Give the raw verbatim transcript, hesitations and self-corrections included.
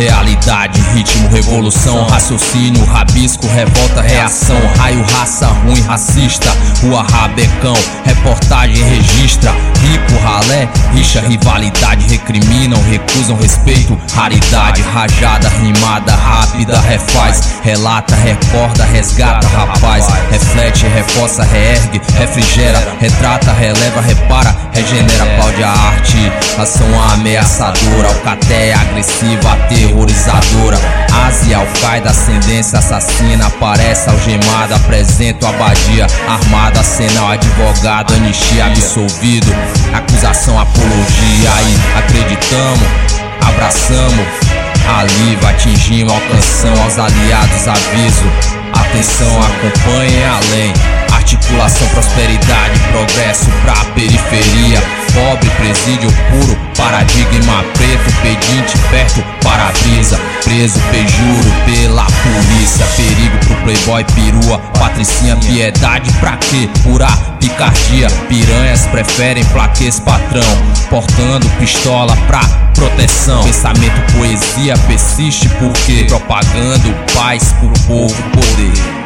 realidade, ritmo, revolução, raciocínio, rabisco, revolta, reação, raio, raça ruim, racista, rua, rabecão, reportagem, registra, rico, ralé, rixa, rivalidade, recriminam, recusam respeito, raridade, rajada, rimada, rápida, refaz, relata, recorda, resgata, rapaz, reflete, reforça, reergue, refrigera, retrata, releva, repara, regenera, aplaude a arte, ação ameaçadora, alcateia, agressiva, aterrorizadora, Ásia, Al-Qaeda, ascendência assassina, aparece algemada, apresento abadia, armada, senal, advogado, anistia, absolvido, acusação, apologia, aí acreditamos, abraçamos, alívio, atingimos, alcançamos, aos aliados aviso, atenção, acompanhem além, articulação, prosperidade, progresso pra periferia, pobre, presídio puro, paradigma preto, pedinte perto, para-brisa, preso, pejuro pela polícia, perigo pro playboy, perua, patricinha, piedade pra quê? Pura picardia, piranhas preferem plaquês patrão, portando pistola pra proteção, pensamento, poesia persiste porque propagando paz pro povo poder.